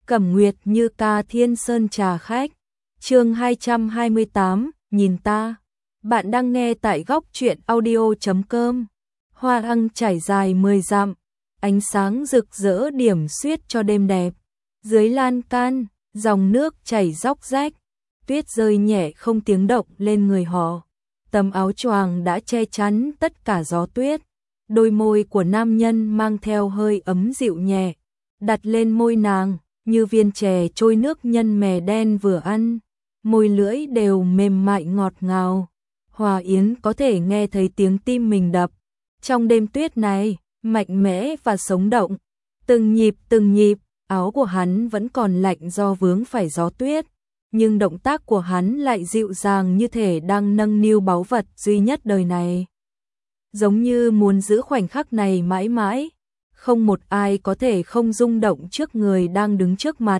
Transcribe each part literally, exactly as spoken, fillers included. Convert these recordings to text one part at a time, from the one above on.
Cẩm Nguyệt như ca Thiên Sơn trà khách. Chương hai trăm hai mươi tám, nhìn ta. Bạn đang nghe tại góc truyện audio chấm com. Hoa hăng trải dài mười dặm, ánh sáng rực rỡ điểm xuyết cho đêm đẹp. Dưới lan can, dòng nước chảy róc rách, tuyết rơi nhẹ không tiếng động lên người họ. Tấm áo choàng đã che chắn tất cả gió tuyết. Đôi môi của nam nhân mang theo hơi ấm dịu nhẹ, đặt lên môi nàng, như viên chè trôi nước nhân mè đen vừa ăn. Môi lưỡi đều mềm mại ngọt ngào. Hòa Yến có thể nghe thấy tiếng tim mình đập. Trong đêm tuyết này, mạnh mẽ và sống động. Từng nhịp từng nhịp, áo của hắn vẫn còn lạnh do vướng phải gió tuyết. Nhưng động tác của hắn lại dịu dàng như thể đang nâng niu báu vật duy nhất đời này. Giống như muốn giữ khoảnh khắc này mãi mãi. Không một ai có thể không rung động trước người đang đứng trước mặt.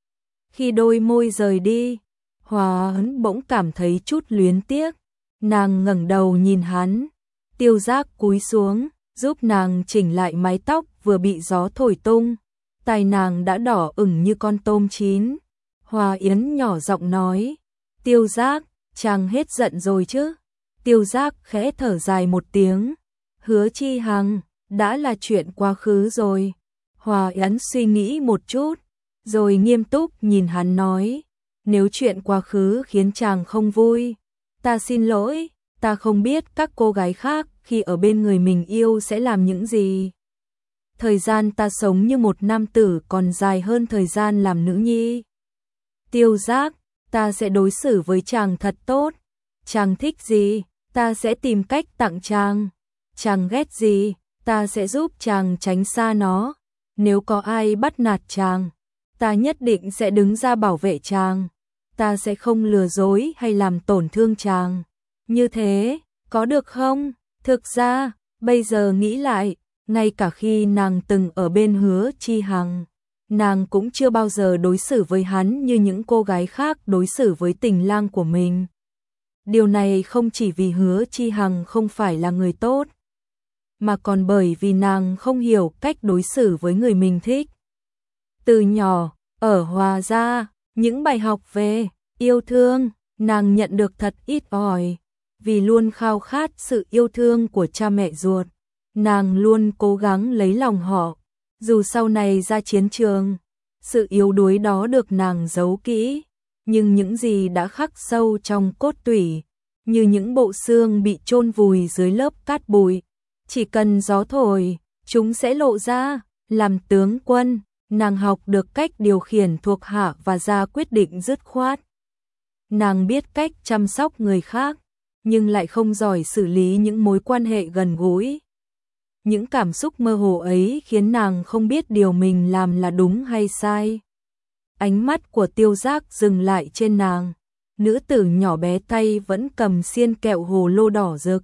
Khi đôi môi rời đi, Hòa Yến bỗng cảm thấy chút luyến tiếc. Nàng ngẩng đầu nhìn hắn, Tiêu Giác cúi xuống, giúp nàng chỉnh lại mái tóc vừa bị gió thổi tung. Tai nàng đã đỏ ửng như con tôm chín. Hòa Yến nhỏ giọng nói, Tiêu Giác, chàng hết giận rồi chứ? Tiêu Giác khẽ thở dài một tiếng, Hứa Chi Hằng, đã là chuyện quá khứ rồi. Hòa Yến suy nghĩ một chút, rồi nghiêm túc nhìn hắn nói, nếu chuyện quá khứ khiến chàng không vui, ta xin lỗi, ta không biết các cô gái khác khi ở bên người mình yêu sẽ làm những gì. Thời gian ta sống như một nam tử còn dài hơn thời gian làm nữ nhi. Tiêu Giác, ta sẽ đối xử với chàng thật tốt. Chàng thích gì, ta sẽ tìm cách tặng chàng. Chàng ghét gì, ta sẽ giúp chàng tránh xa nó. Nếu có ai bắt nạt chàng, ta nhất định sẽ đứng ra bảo vệ chàng. Ta sẽ không lừa dối hay làm tổn thương chàng. Như thế, có được không? Thực ra, bây giờ nghĩ lại, ngay cả khi nàng từng ở bên Hứa Chi Hằng, nàng cũng chưa bao giờ đối xử với hắn như những cô gái khác đối xử với tình lang của mình. Điều này không chỉ vì Hứa Chi Hằng không phải là người tốt, mà còn bởi vì nàng không hiểu cách đối xử với người mình thích. Từ nhỏ, ở Hòa gia, những bài học về yêu thương, nàng nhận được thật ít ỏi. Vì luôn khao khát sự yêu thương của cha mẹ ruột, nàng luôn cố gắng lấy lòng họ. Dù sau này ra chiến trường, sự yếu đuối đó được nàng giấu kỹ, nhưng những gì đã khắc sâu trong cốt tủy, như những bộ xương bị chôn vùi dưới lớp cát bụi, chỉ cần gió thổi, chúng sẽ lộ ra. Làm tướng quân, nàng học được cách điều khiển thuộc hạ và ra quyết định dứt khoát. Nàng biết cách chăm sóc người khác, nhưng lại không giỏi xử lý những mối quan hệ gần gũi. Những cảm xúc mơ hồ ấy khiến nàng không biết điều mình làm là đúng hay sai. Ánh mắt của Tiêu Giác dừng lại trên nàng. Nữ tử nhỏ bé tay vẫn cầm xiên kẹo hồ lô đỏ rực.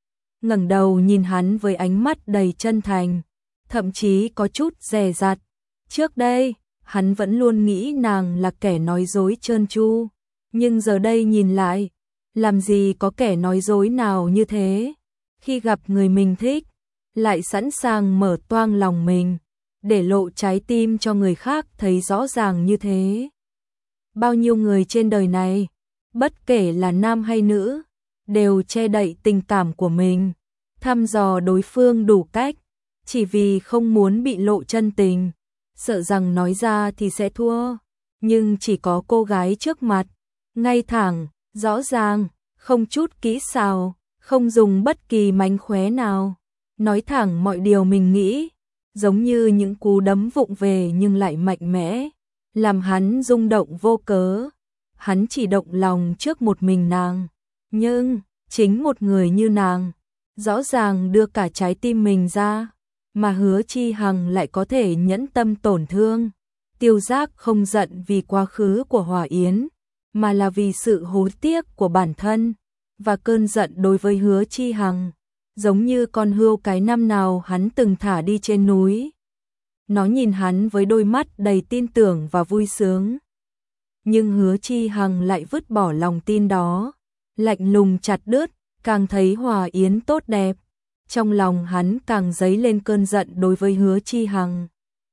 Ngẩng đầu nhìn hắn với ánh mắt đầy chân thành, thậm chí có chút dè dặt. Trước đây, hắn vẫn luôn nghĩ nàng là kẻ nói dối trơn tru, nhưng giờ đây nhìn lại, làm gì có kẻ nói dối nào như thế. Khi gặp người mình thích, lại sẵn sàng mở toang lòng mình, để lộ trái tim cho người khác thấy rõ ràng như thế. Bao nhiêu người trên đời này, bất kể là nam hay nữ, đều che đậy tình cảm của mình, thăm dò đối phương đủ cách, chỉ vì không muốn bị lộ chân tình, sợ rằng nói ra thì sẽ thua. Nhưng chỉ có cô gái trước mặt, ngay thẳng, rõ ràng, không chút kỹ xảo, không dùng bất kỳ mánh khóe nào, nói thẳng mọi điều mình nghĩ, giống như những cú đấm vụng về nhưng lại mạnh mẽ, làm hắn rung động vô cớ. Hắn chỉ động lòng trước một mình nàng, nhưng chính một người như nàng, rõ ràng đưa cả trái tim mình ra, mà Hứa Chi Hằng lại có thể nhẫn tâm tổn thương. Tiêu Giác không giận vì quá khứ của Hòa Yến, mà là vì sự hối tiếc của bản thân, và cơn giận đối với Hứa Chi Hằng, giống như con hươu cái năm nào hắn từng thả đi trên núi. Nó nhìn hắn với đôi mắt đầy tin tưởng và vui sướng. Nhưng Hứa Chi Hằng lại vứt bỏ lòng tin đó, lạnh lùng chặt đứt, càng thấy Hòa Yến tốt đẹp. Trong lòng hắn càng dấy lên cơn giận đối với Hứa Chi Hằng.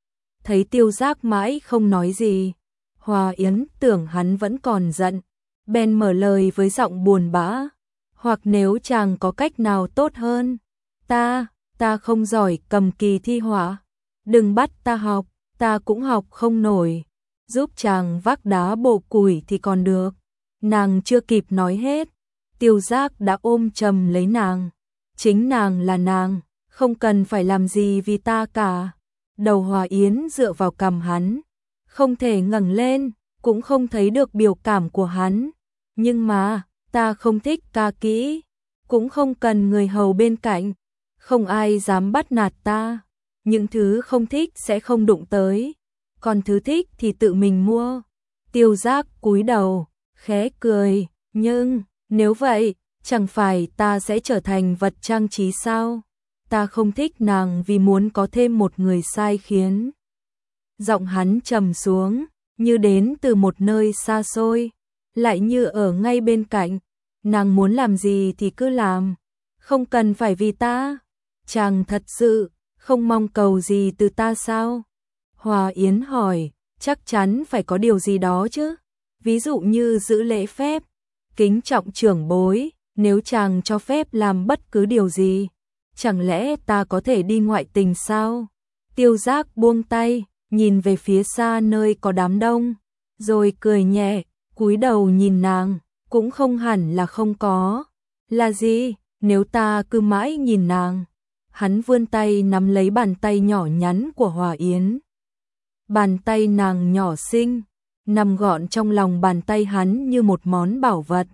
thấy Tiêu Giác mãi không nói gì. Hòa Yến tưởng hắn vẫn còn giận, bèn mở lời với giọng buồn bã. Hoặc nếu chàng có cách nào tốt hơn, ta, ta không giỏi cầm kỳ thi họa. Đừng bắt ta học, ta cũng học không nổi. Giúp chàng vác đá bộ củi thì còn được. Nàng chưa kịp nói hết, Tiêu Giác đã ôm chầm lấy nàng. Chính nàng là nàng, không cần phải làm gì vì ta cả. Đầu Hòa Yến dựa vào cằm hắn, không thể ngẩng lên, cũng không thấy được biểu cảm của hắn. Nhưng mà, ta không thích ca kỹ, cũng không cần người hầu bên cạnh, không ai dám bắt nạt ta. Những thứ không thích sẽ không đụng tới, còn thứ thích thì tự mình mua. Tiêu Giác cúi đầu, khẽ cười, nhưng, nếu vậy, chẳng phải ta sẽ trở thành vật trang trí sao? Ta không thích nàng vì muốn có thêm một người sai khiến. Giọng hắn trầm xuống, như đến từ một nơi xa xôi, lại như ở ngay bên cạnh. Nàng muốn làm gì thì cứ làm, không cần phải vì ta. Chàng thật sự không mong cầu gì từ ta sao? Hòa Yến hỏi, chắc chắn phải có điều gì đó chứ. Ví dụ như giữ lễ phép, kính trọng trưởng bối. Nếu chàng cho phép làm bất cứ điều gì, chẳng lẽ ta có thể đi ngoại tình sao? Tiêu Giác buông tay, nhìn về phía xa nơi có đám đông, rồi cười nhẹ, cúi đầu nhìn nàng, cũng không hẳn là không có. Là gì? Nếu ta cứ mãi nhìn nàng. Hắn vươn tay nắm lấy bàn tay nhỏ nhắn của Hòa Yến. Bàn tay nàng nhỏ xinh, nằm gọn trong lòng bàn tay hắn như một món bảo vật.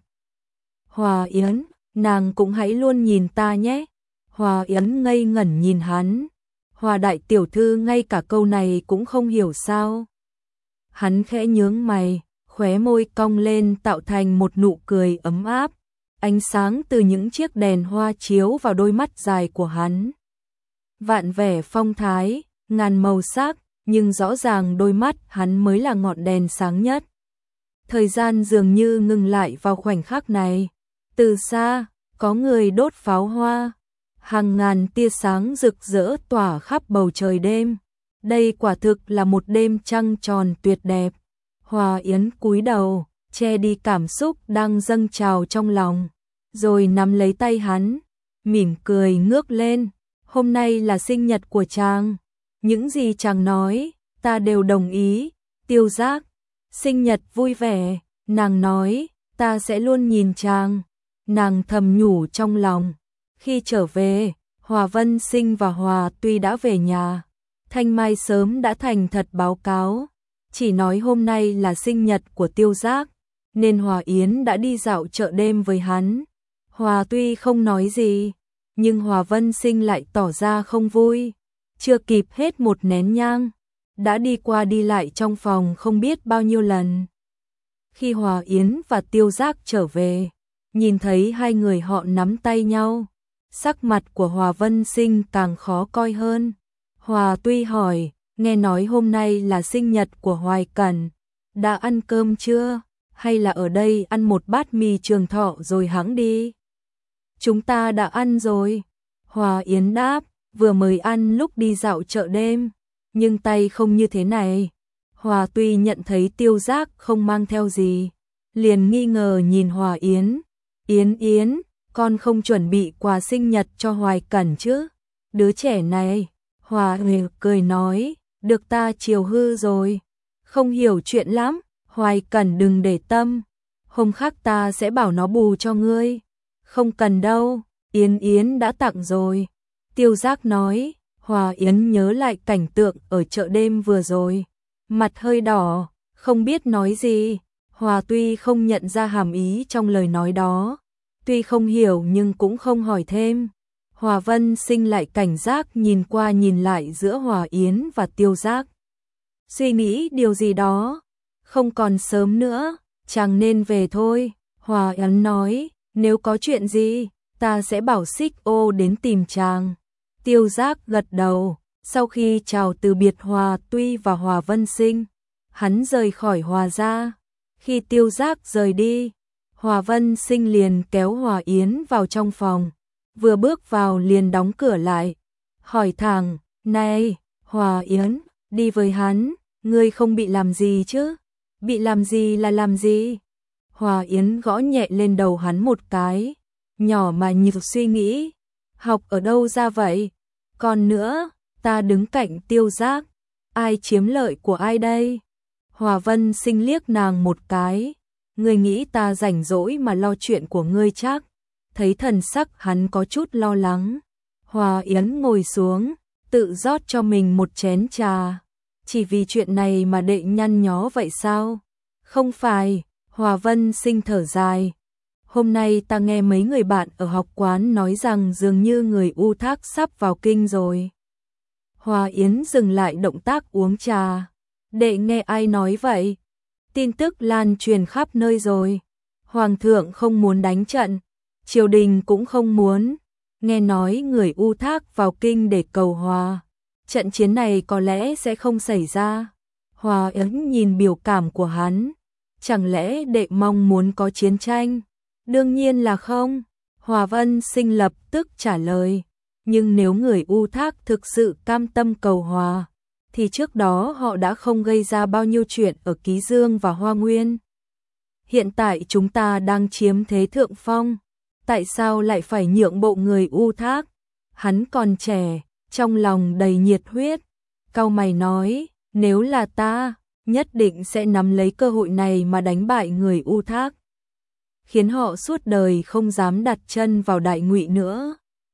Hòa Yến, nàng cũng hãy luôn nhìn ta nhé. Hòa Yến ngây ngẩn nhìn hắn. Hòa đại tiểu thư ngay cả câu này cũng không hiểu sao? Hắn khẽ nhướng mày, khóe môi cong lên tạo thành một nụ cười ấm áp. Ánh sáng từ những chiếc đèn hoa chiếu vào đôi mắt dài của hắn. Vạn vẻ phong thái, ngàn màu sắc, nhưng rõ ràng đôi mắt hắn mới là ngọn đèn sáng nhất. Thời gian dường như ngừng lại vào khoảnh khắc này. Từ xa, có người đốt pháo hoa. Hàng ngàn tia sáng rực rỡ tỏa khắp bầu trời đêm. Đây quả thực là một đêm trăng tròn tuyệt đẹp. Hòa Yến cúi đầu, che đi cảm xúc đang dâng trào trong lòng, rồi nắm lấy tay hắn, mỉm cười ngước lên. Hôm nay là sinh nhật của chàng. Những gì chàng nói, ta đều đồng ý. Tiêu Giác, sinh nhật vui vẻ. Nàng nói, ta sẽ luôn nhìn chàng. Nàng thầm nhủ trong lòng. Khi trở về, Hòa Vân Sinh và Hòa Tuy đã về nhà. Thanh Mai sớm đã thành thật báo cáo, chỉ nói hôm nay là sinh nhật của Tiêu Giác, nên Hòa Yến đã đi dạo chợ đêm với hắn. Hòa Tuy không nói gì, nhưng Hòa Vân Sinh lại tỏ ra không vui. Chưa kịp hết một nén nhang, đã đi qua đi lại trong phòng không biết bao nhiêu lần. Khi Hòa Yến và Tiêu Giác trở về, nhìn thấy hai người họ nắm tay nhau, sắc mặt của Hòa Vân Sinh càng khó coi hơn. Hòa Tuy hỏi, nghe nói hôm nay là sinh nhật của Hoài Cẩn, đã ăn cơm chưa, hay là ở đây ăn một bát mì Trường Thọ rồi hẵng đi? Chúng ta đã ăn rồi. Hòa Yến đáp, vừa mới ăn lúc đi dạo chợ đêm, nhưng tay không như thế này. Hòa Tuy nhận thấy Tiêu Giác không mang theo gì, liền nghi ngờ nhìn Hòa Yến. Yến Yến, con không chuẩn bị quà sinh nhật cho Hoài Cẩn chứ? Đứa trẻ này, Hòa Huệ cười nói, được ta chiều hư rồi. Không hiểu chuyện lắm, Hoài Cẩn đừng để tâm. Hôm khác ta sẽ bảo nó bù cho ngươi. Không cần đâu, Yến Yến đã tặng rồi. Tiêu Giác nói. Hòa Yến nhớ lại cảnh tượng ở chợ đêm vừa rồi, mặt hơi đỏ, không biết nói gì. Hòa Tuy không nhận ra hàm ý trong lời nói đó, tuy không hiểu nhưng cũng không hỏi thêm. Hòa Vân Sinh lại cảnh giác nhìn qua nhìn lại giữa Hòa Yến và Tiêu Giác. Suy nghĩ điều gì đó, không còn sớm nữa, chàng nên về thôi. Hòa Yến nói, nếu có chuyện gì, ta sẽ bảo Xích Ô đến tìm chàng. Tiêu Giác gật đầu, sau khi chào từ biệt Hòa Tuy và Hòa Vân Sinh, hắn rời khỏi Hòa gia. Khi Tiêu Giác rời đi, Hòa Vân Sinh liền kéo Hòa Yến vào trong phòng, vừa bước vào liền đóng cửa lại, hỏi thẳng, này, Hòa Yến, đi với hắn, ngươi không bị làm gì chứ? Bị làm gì là làm gì? Hòa Yến gõ nhẹ lên đầu hắn một cái, nhỏ mà như suy nghĩ, học ở đâu ra vậy? Còn nữa, ta đứng cạnh Tiêu Giác, ai chiếm lợi của ai đây? Hòa Vân Sinh liếc nàng một cái, ngươi nghĩ ta rảnh rỗi mà lo chuyện của ngươi chắc? Thấy thần sắc hắn có chút lo lắng, Hòa Yến ngồi xuống, tự rót cho mình một chén trà. Chỉ vì chuyện này mà đệ nhăn nhó vậy sao? Không phải, Hòa Vân Sinh thở dài. Hôm nay ta nghe mấy người bạn ở học quán nói rằng dường như người U Thác sắp vào kinh rồi. Hòa Yến dừng lại động tác uống trà. Đệ nghe ai nói vậy? Tin tức lan truyền khắp nơi rồi. Hoàng thượng không muốn đánh trận, triều đình cũng không muốn. Nghe nói người U Thác vào kinh để cầu hòa. Trận chiến này có lẽ sẽ không xảy ra. Hòa Yến nhìn biểu cảm của hắn. Chẳng lẽ đệ mong muốn có chiến tranh? Đương nhiên là không. Hòa Vân Sinh lập tức trả lời. Nhưng nếu người U Thác thực sự cam tâm cầu hòa, thì trước đó họ đã không gây ra bao nhiêu chuyện ở Ký Dương và Hoa Nguyên. Hiện tại chúng ta đang chiếm thế thượng phong. Tại sao lại phải nhượng bộ người U Thác? Hắn còn trẻ, trong lòng đầy nhiệt huyết. Cau mày nói, nếu là ta, nhất định sẽ nắm lấy cơ hội này mà đánh bại người U Thác, khiến họ suốt đời không dám đặt chân vào Đại Ngụy nữa.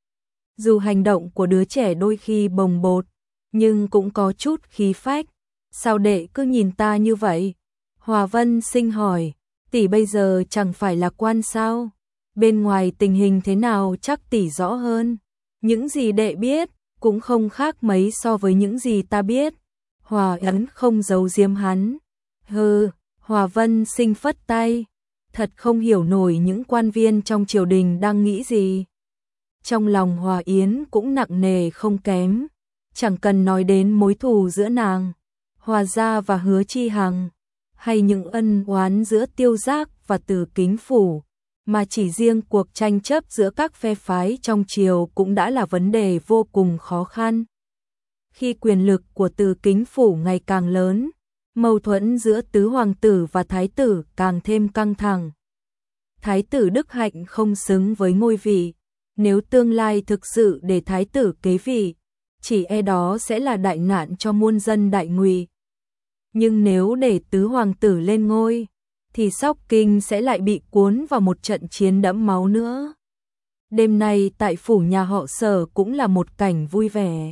Dù hành động của đứa trẻ đôi khi bồng bột, nhưng cũng có chút khí phách. Sao đệ cứ nhìn ta như vậy? Hòa Vân Sinh hỏi, tỷ bây giờ chẳng phải là quan sao? Bên ngoài tình hình thế nào chắc tỷ rõ hơn. Những gì đệ biết cũng không khác mấy so với những gì ta biết. Hòa Yến không giấu giếm hắn. Hừ, Hòa Vân Sinh phất tay. Thật không hiểu nổi những quan viên trong triều đình đang nghĩ gì. Trong lòng Hòa Yến cũng nặng nề không kém. Chẳng cần nói đến mối thù giữa nàng, Hòa gia và Hứa Chi Hằng, hay những ân oán giữa Tiêu Giác và Từ Kính Phủ, mà chỉ riêng cuộc tranh chấp giữa các phe phái trong triều cũng đã là vấn đề vô cùng khó khăn. Khi quyền lực của Từ Kính Phủ ngày càng lớn, mâu thuẫn giữa tứ hoàng tử và thái tử càng thêm căng thẳng. Thái tử Đức Hạnh không xứng với ngôi vị, nếu tương lai thực sự để thái tử kế vị, chỉ e đó sẽ là đại nạn cho muôn dân Đại Ngụy. Nhưng nếu để tứ hoàng tử lên ngôi, thì Sóc Kinh sẽ lại bị cuốn vào một trận chiến đẫm máu nữa. Đêm nay tại phủ nhà họ Sở cũng là một cảnh vui vẻ.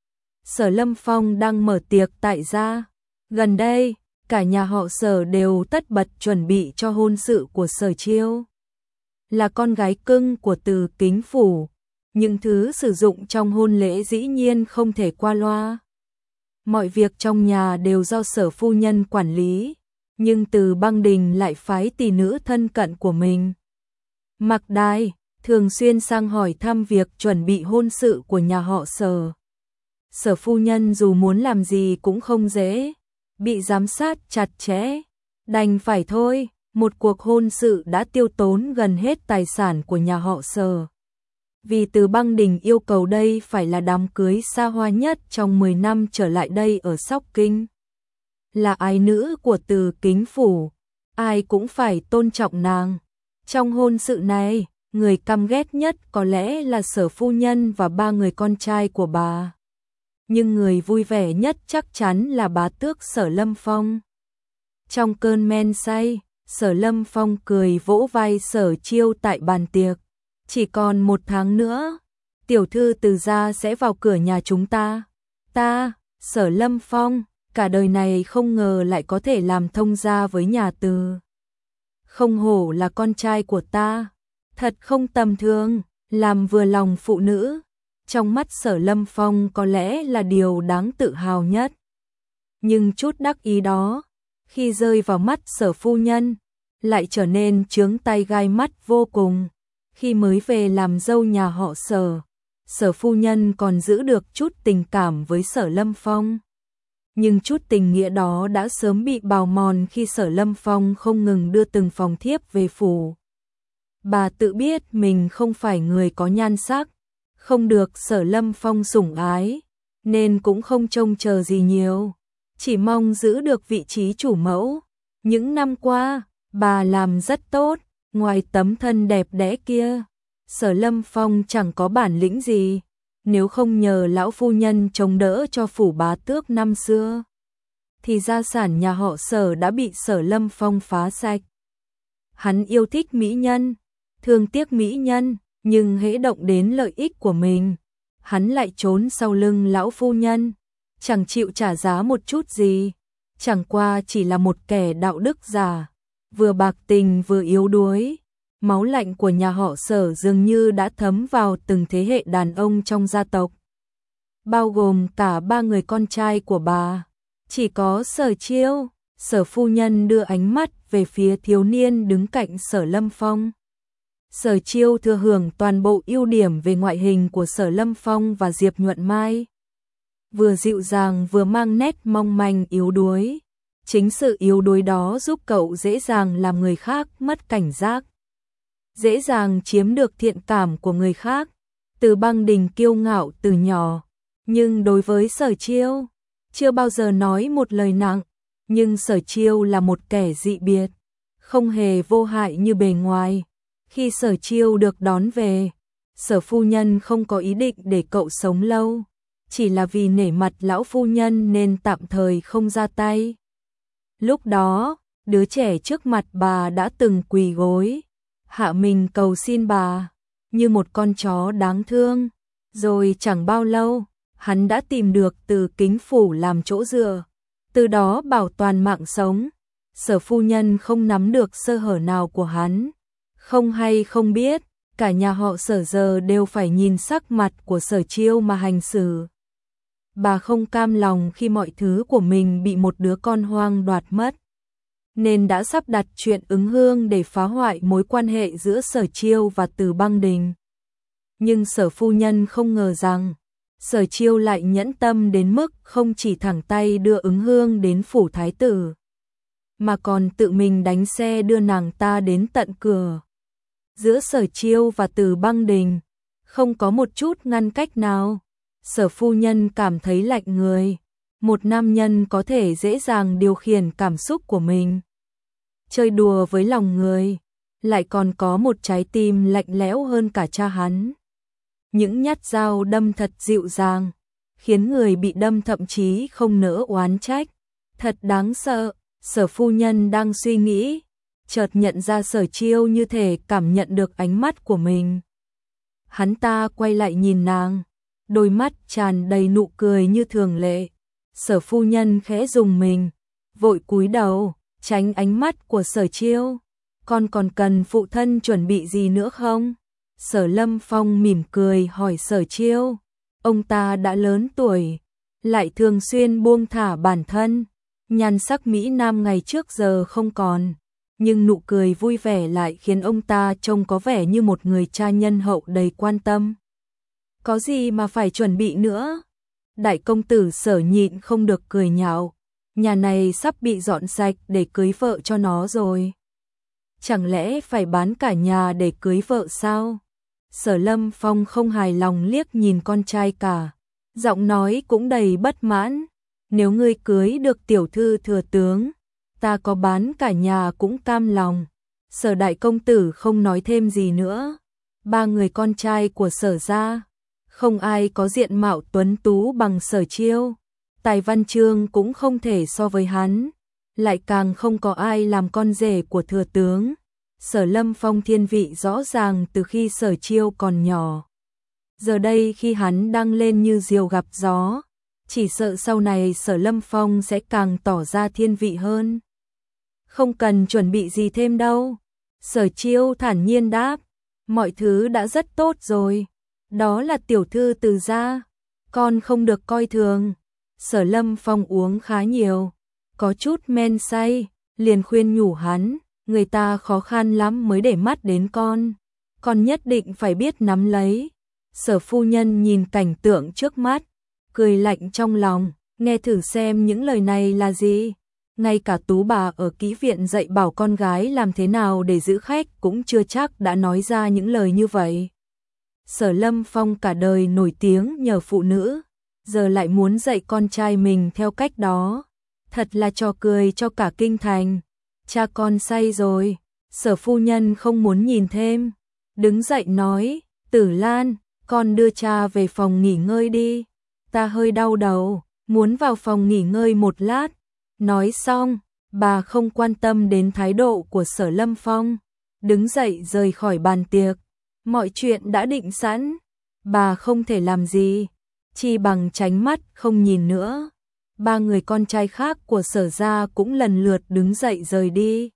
Sở Lâm Phong đang mở tiệc tại gia. Gần đây, cả nhà họ Sở đều tất bật chuẩn bị cho hôn sự của Sở Chiêu. Là con gái cưng của Từ Kính Phủ, những thứ sử dụng trong hôn lễ dĩ nhiên không thể qua loa. Mọi việc trong nhà đều do Sở phu nhân quản lý, nhưng Từ Băng Đình lại phái tỷ nữ thân cận của mình, Mặc Đài, thường xuyên sang hỏi thăm việc chuẩn bị hôn sự của nhà họ Sở. Sở phu nhân dù muốn làm gì cũng không dễ, bị giám sát chặt chẽ, đành phải thôi. Một cuộc hôn sự đã tiêu tốn gần hết tài sản của nhà họ Sở. Vì Từ Băng Đình yêu cầu đây phải là đám cưới xa hoa nhất trong mười năm trở lại đây ở Sóc Kinh. Là ái nữ của Từ Kính Phủ, ai cũng phải tôn trọng nàng. Trong hôn sự này, người căm ghét nhất có lẽ là Sở phu nhân và ba người con trai của bà. Nhưng người vui vẻ nhất chắc chắn là bá tước Sở Lâm Phong. Trong cơn men say, Sở Lâm Phong cười vỗ vai Sở Chiêu tại bàn tiệc. Chỉ còn một tháng nữa, tiểu thư Từ gia sẽ vào cửa nhà chúng ta. Ta, Sở Lâm Phong, cả đời này không ngờ lại có thể làm thông gia với nhà Từ. Không hổ là con trai của ta, thật không tầm thường, làm vừa lòng phụ nữ. Trong mắt Sở Lâm Phong có lẽ là điều đáng tự hào nhất. Nhưng chút đắc ý đó, khi rơi vào mắt Sở phu nhân, lại trở nên chướng tay gai mắt vô cùng. Khi mới về làm dâu nhà họ Sở, Sở phu nhân còn giữ được chút tình cảm với Sở Lâm Phong. Nhưng chút tình nghĩa đó đã sớm bị bào mòn khi Sở Lâm Phong không ngừng đưa từng phòng thiếp về phủ. Bà tự biết mình không phải người có nhan sắc, không được Sở Lâm Phong sủng ái, nên cũng không trông chờ gì nhiều, chỉ mong giữ được vị trí chủ mẫu. Những năm qua, bà làm rất tốt, ngoài tấm thân đẹp đẽ kia, Sở Lâm Phong chẳng có bản lĩnh gì, nếu không nhờ lão phu nhân chống đỡ cho phủ bá tước năm xưa, thì gia sản nhà họ Sở đã bị Sở Lâm Phong phá sạch. Hắn yêu thích mỹ nhân, thương tiếc mỹ nhân, nhưng hễ động đến lợi ích của mình, hắn lại trốn sau lưng lão phu nhân, chẳng chịu trả giá một chút gì, chẳng qua chỉ là một kẻ đạo đức giả, vừa bạc tình vừa yếu đuối. Máu lạnh của nhà họ Sở dường như đã thấm vào từng thế hệ đàn ông trong gia tộc, bao gồm cả ba người con trai của bà. Chỉ có Sở Chiêu, Sở phu nhân đưa ánh mắt về phía thiếu niên đứng cạnh Sở Lâm Phong. Sở Chiêu thừa hưởng toàn bộ ưu điểm về ngoại hình của Sở Lâm Phong và Diệp Nhuận Mai, vừa dịu dàng vừa mang nét mong manh yếu đuối. Chính sự yếu đuối đó giúp cậu dễ dàng làm người khác mất cảnh giác, dễ dàng chiếm được thiện cảm của người khác. Từ Băng Đình kiêu ngạo từ nhỏ, nhưng đối với Sở Chiêu, chưa bao giờ nói một lời nặng, nhưng Sở Chiêu là một kẻ dị biệt, không hề vô hại như bề ngoài. Khi Sở Chiêu được đón về, Sở phu nhân không có ý định để cậu sống lâu, chỉ là vì nể mặt lão phu nhân nên tạm thời không ra tay. Lúc đó, đứa trẻ trước mặt bà đã từng quỳ gối, hạ mình cầu xin bà, như một con chó đáng thương. Rồi chẳng bao lâu, hắn đã tìm được Từ Kính Phủ làm chỗ dựa, từ đó bảo toàn mạng sống. Sở phu nhân không nắm được sơ hở nào của hắn, không hay không biết, cả nhà họ Sở giờ đều phải nhìn sắc mặt của Sở Chiêu mà hành xử. Bà không cam lòng khi mọi thứ của mình bị một đứa con hoang đoạt mất, nên đã sắp đặt chuyện Ứng Hương để phá hoại mối quan hệ giữa Sở Chiêu và Từ Băng Đình. Nhưng Sở phu nhân không ngờ rằng Sở Chiêu lại nhẫn tâm đến mức không chỉ thẳng tay đưa Ứng Hương đến phủ thái tử, mà còn tự mình đánh xe đưa nàng ta đến tận cửa. Giữa Sở Chiêu và Từ Băng Đình không có một chút ngăn cách nào. Sở phu nhân cảm thấy lạnh người. Một nam nhân có thể dễ dàng điều khiển cảm xúc của mình, chơi đùa với lòng người, lại còn có một trái tim lạnh lẽo hơn cả cha hắn. Những nhát dao đâm thật dịu dàng, khiến người bị đâm thậm chí không nỡ oán trách. Thật đáng sợ. Sở phu nhân đang suy nghĩ, chợt nhận ra Sở Chiêu như thể cảm nhận được ánh mắt của mình. Hắn ta quay lại nhìn nàng, đôi mắt tràn đầy nụ cười như thường lệ. Sở phu nhân khẽ rùng mình, vội cúi đầu, tránh ánh mắt của Sở Chiêu. Con còn cần phụ thân chuẩn bị gì nữa không? Sở Lâm Phong mỉm cười hỏi Sở Chiêu. Ông ta đã lớn tuổi, lại thường xuyên buông thả bản thân, nhan sắc mỹ nam ngày trước giờ không còn, nhưng nụ cười vui vẻ lại khiến ông ta trông có vẻ như một người cha nhân hậu đầy quan tâm. Có gì mà phải chuẩn bị nữa? Đại công tử Sở nhịn không được cười nhạo, nhà này sắp bị dọn sạch để cưới vợ cho nó rồi. Chẳng lẽ phải bán cả nhà để cưới vợ sao? Sở Lâm Phong không hài lòng liếc nhìn con trai cả, giọng nói cũng đầy bất mãn. Nếu ngươi cưới được tiểu thư thừa tướng, ta có bán cả nhà cũng cam lòng. Sở đại công tử không nói thêm gì nữa. Ba người con trai của Sở gia, không ai có diện mạo tuấn tú bằng Sở Chiêu, tài văn chương cũng không thể so với hắn, lại càng không có ai làm con rể của thừa tướng. Sở Lâm Phong thiên vị rõ ràng từ khi Sở Chiêu còn nhỏ. Giờ đây khi hắn đang lên như diều gặp gió, chỉ sợ sau này Sở Lâm Phong sẽ càng tỏ ra thiên vị hơn. Không cần chuẩn bị gì thêm đâu. Sở Chiêu thản nhiên đáp, mọi thứ đã rất tốt rồi. Đó là tiểu thư Từ gia, con không được coi thường. Sở Lâm Phong uống khá nhiều, có chút men say, liền khuyên nhủ hắn, người ta khó khăn lắm mới để mắt đến con, con nhất định phải biết nắm lấy. Sở phu nhân nhìn cảnh tượng trước mắt, cười lạnh trong lòng, nghe thử xem những lời này là gì. Ngay cả tú bà ở kỹ viện dạy bảo con gái làm thế nào để giữ khách cũng chưa chắc đã nói ra những lời như vậy. Sở Lâm Phong cả đời nổi tiếng nhờ phụ nữ, giờ lại muốn dạy con trai mình theo cách đó. Thật là trò cười cho cả kinh thành. Cha con say rồi, Sở phu nhân không muốn nhìn thêm. Đứng dậy nói, Tử Lan, con đưa cha về phòng nghỉ ngơi đi. Ta hơi đau đầu, muốn vào phòng nghỉ ngơi một lát. Nói xong, bà không quan tâm đến thái độ của Sở Lâm Phong. Đứng dậy rời khỏi bàn tiệc. Mọi chuyện đã định sẵn. Bà không thể làm gì, chỉ bằng tránh mắt không nhìn nữa. Ba người con trai khác của Sở gia cũng lần lượt đứng dậy rời đi.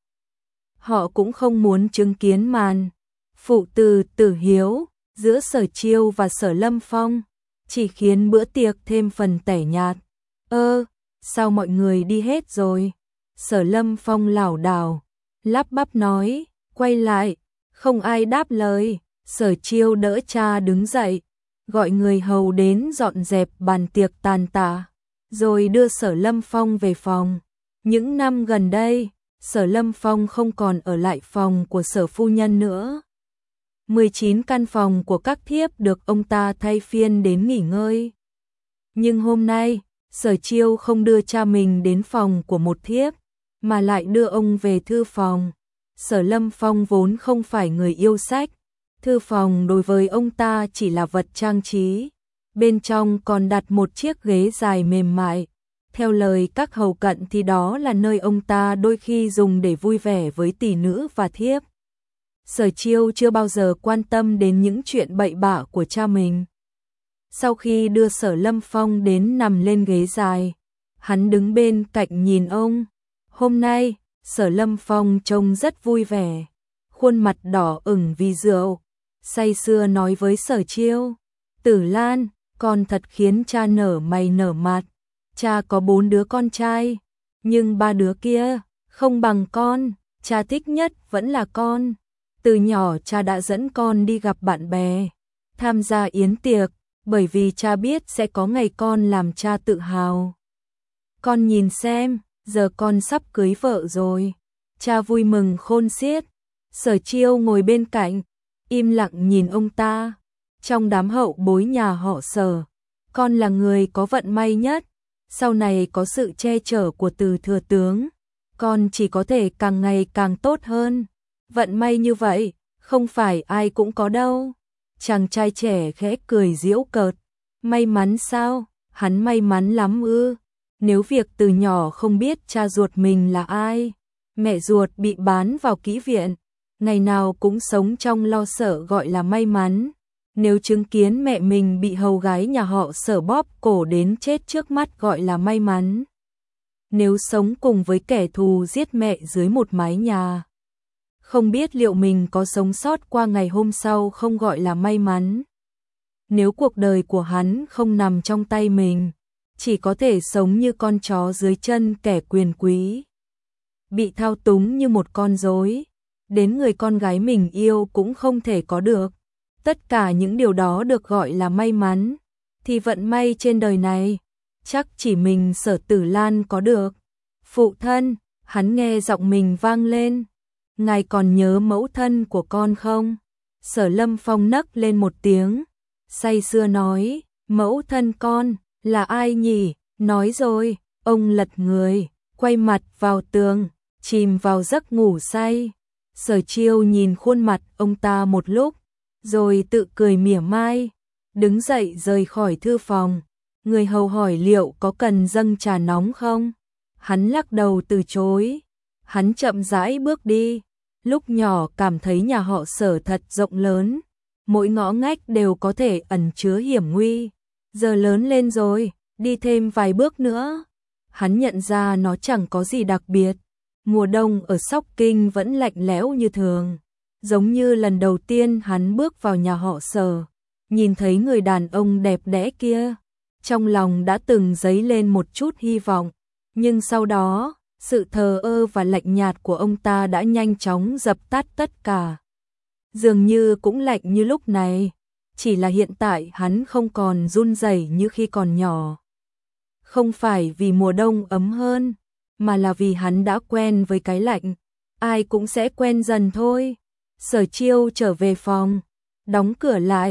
Họ cũng không muốn chứng kiến màn phụ tử tử hiếu giữa Sở Chiêu và Sở Lâm Phong, chỉ khiến bữa tiệc thêm phần tẻ nhạt. Ơ, sao mọi người đi hết rồi? Sở Lâm Phong lảo đảo, lắp bắp nói, quay lại, không ai đáp lời. Sở Chiêu đỡ cha đứng dậy, gọi người hầu đến dọn dẹp bàn tiệc tàn tạ, rồi đưa Sở Lâm Phong về phòng. Những năm gần đây, Sở Lâm Phong không còn ở lại phòng của Sở phu nhân nữa. mười chín căn phòng của các thiếp được ông ta thay phiên đến nghỉ ngơi. Nhưng hôm nay, Sở Chiêu không đưa cha mình đến phòng của một thiếp, mà lại đưa ông về thư phòng. Sở Lâm Phong vốn không phải người yêu sách, thư phòng đối với ông ta chỉ là vật trang trí. Bên trong còn đặt một chiếc ghế dài mềm mại. Theo lời các hầu cận thì đó là nơi ông ta đôi khi dùng để vui vẻ với tỷ nữ và thiếp. Sở Chiêu chưa bao giờ quan tâm đến những chuyện bậy bạ của cha mình. Sau khi đưa Sở Lâm Phong đến nằm lên ghế dài, hắn đứng bên cạnh nhìn ông. Hôm nay, Sở Lâm Phong trông rất vui vẻ, khuôn mặt đỏ ửng vì rượu, say sưa nói với Sở Chiêu, Tử Lan, con thật khiến cha nở mày nở mặt. Cha có bốn đứa con trai, nhưng ba đứa kia không bằng con, cha thích nhất vẫn là con. Từ nhỏ cha đã dẫn con đi gặp bạn bè, tham gia yến tiệc, bởi vì cha biết sẽ có ngày con làm cha tự hào. Con nhìn xem, giờ con sắp cưới vợ rồi. Cha vui mừng khôn xiết. Sở Chiêu ngồi bên cạnh, im lặng nhìn ông ta. Trong đám hậu bối nhà họ Sở, con là người có vận may nhất. Sau này có sự che chở của Từ thừa tướng, con chỉ có thể càng ngày càng tốt hơn. Vận may như vậy, không phải ai cũng có đâu. Chàng trai trẻ khẽ cười giễu cợt. May mắn sao? Hắn may mắn lắm ư? Nếu việc từ nhỏ không biết cha ruột mình là ai, mẹ ruột bị bán vào kỹ viện, ngày nào cũng sống trong lo sợ gọi là may mắn. Nếu chứng kiến mẹ mình bị hầu gái nhà họ Sở bóp cổ đến chết trước mắt gọi là may mắn. Nếu sống cùng với kẻ thù giết mẹ dưới một mái nhà, không biết liệu mình có sống sót qua ngày hôm sau không gọi là may mắn. Nếu cuộc đời của hắn không nằm trong tay mình, chỉ có thể sống như con chó dưới chân kẻ quyền quý, bị thao túng như một con rối, đến người con gái mình yêu cũng không thể có được. Tất cả những điều đó được gọi là may mắn, thì vận may trên đời này, chắc chỉ mình Sở Tử Lan có được. Phụ thân, hắn nghe giọng mình vang lên. Ngài còn nhớ mẫu thân của con không? Sở Lâm Phong nấc lên một tiếng, say sưa nói, mẫu thân con, là ai nhỉ? Nói rồi, ông lật người, quay mặt vào tường, chìm vào giấc ngủ say. Sở Chiêu nhìn khuôn mặt ông ta một lúc, rồi tự cười mỉa mai, đứng dậy rời khỏi thư phòng. Người hầu hỏi liệu có cần dâng trà nóng không? Hắn lắc đầu từ chối. Hắn chậm rãi bước đi. Lúc nhỏ cảm thấy nhà họ Sở thật rộng lớn, mỗi ngõ ngách đều có thể ẩn chứa hiểm nguy. Giờ lớn lên rồi, đi thêm vài bước nữa, hắn nhận ra nó chẳng có gì đặc biệt. Mùa đông ở Sóc Kinh vẫn lạnh lẽo như thường, giống như lần đầu tiên hắn bước vào nhà họ Sở, nhìn thấy người đàn ông đẹp đẽ kia, trong lòng đã từng dấy lên một chút hy vọng, nhưng sau đó, sự thờ ơ và lạnh nhạt của ông ta đã nhanh chóng dập tắt tất cả. Dường như cũng lạnh như lúc này, chỉ là hiện tại hắn không còn run rẩy như khi còn nhỏ. Không phải vì mùa đông ấm hơn, mà là vì hắn đã quen với cái lạnh. Ai cũng sẽ quen dần thôi. Sở Chiêu trở về phòng, đóng cửa lại,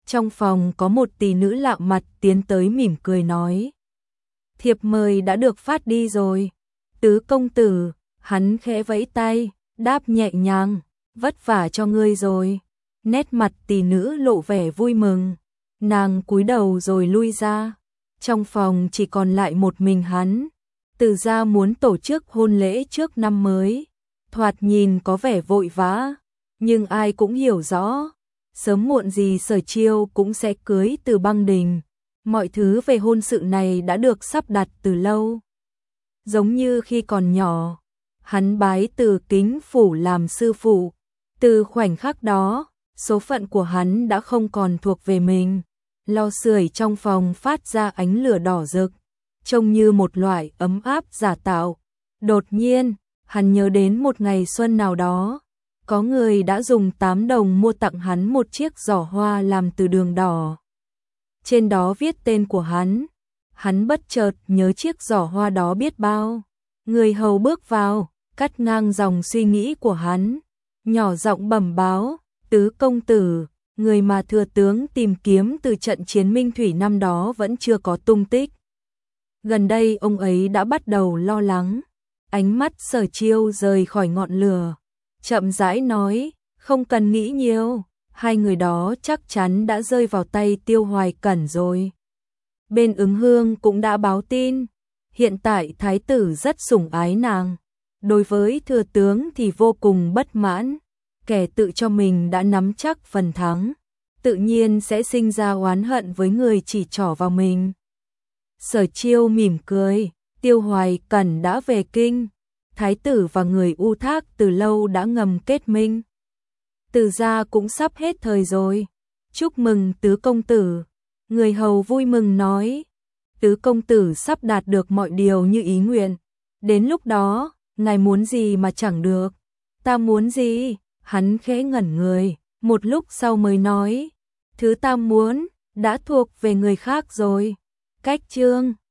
Trong phòng có một tỷ nữ lạ mặt tiến tới mỉm cười nói. Thiệp mời đã được phát đi rồi. Tứ công tử, hắn khẽ vẫy tay, đáp nhẹ nhàng, vất vả cho ngươi rồi. Nét mặt tỷ nữ lộ vẻ vui mừng, nàng cúi đầu rồi lui ra. Trong phòng chỉ còn lại một mình hắn. Từ gia muốn tổ chức hôn lễ trước năm mới, thoạt nhìn có vẻ vội vã, nhưng ai cũng hiểu rõ, sớm muộn gì Sở Chiêu cũng sẽ cưới Từ Băng Đình. Mọi thứ về hôn sự này đã được sắp đặt từ lâu. Giống như khi còn nhỏ, hắn bái Từ Kính Phủ làm sư phụ. Từ khoảnh khắc đó, số phận của hắn đã không còn thuộc về mình. Lò sưởi trong phòng phát ra ánh lửa đỏ rực, trông như một loại ấm áp giả tạo. Đột nhiên, hắn nhớ đến một ngày xuân nào đó, có người đã dùng tám đồng mua tặng hắn một chiếc giỏ hoa làm từ đường đỏ. Trên đó viết tên của hắn. Hắn bất chợt nhớ chiếc giỏ hoa đó biết bao. Người hầu bước vào, cắt ngang dòng suy nghĩ của hắn, nhỏ giọng bẩm báo, tứ công tử, người mà thừa tướng tìm kiếm từ trận chiến Minh Thủy năm đó vẫn chưa có tung tích. Gần đây ông ấy đã bắt đầu lo lắng. Ánh mắt Sở Chiêu rời khỏi ngọn lửa, chậm rãi nói, không cần nghĩ nhiều, hai người đó chắc chắn đã rơi vào tay Tiêu Hoài Cẩn rồi. Bên Ứng Hương cũng đã báo tin, hiện tại thái tử rất sủng ái nàng, đối với thừa tướng thì vô cùng bất mãn, kẻ tự cho mình đã nắm chắc phần thắng, tự nhiên sẽ sinh ra oán hận với người chỉ trỏ vào mình. Sở Chiêu mỉm cười, Tiêu Hoài Cẩn đã về kinh, thái tử và người U Thác từ lâu đã ngầm kết minh. Từ gia cũng sắp hết thời rồi. Chúc mừng tứ công tử. Người hầu vui mừng nói. Tứ công tử sắp đạt được mọi điều như ý nguyện. Đến lúc đó, ngài muốn gì mà chẳng được. Ta muốn gì? Hắn khẽ ngẩn người, một lúc sau mới nói. Thứ ta muốn, đã thuộc về người khác rồi. Cách chương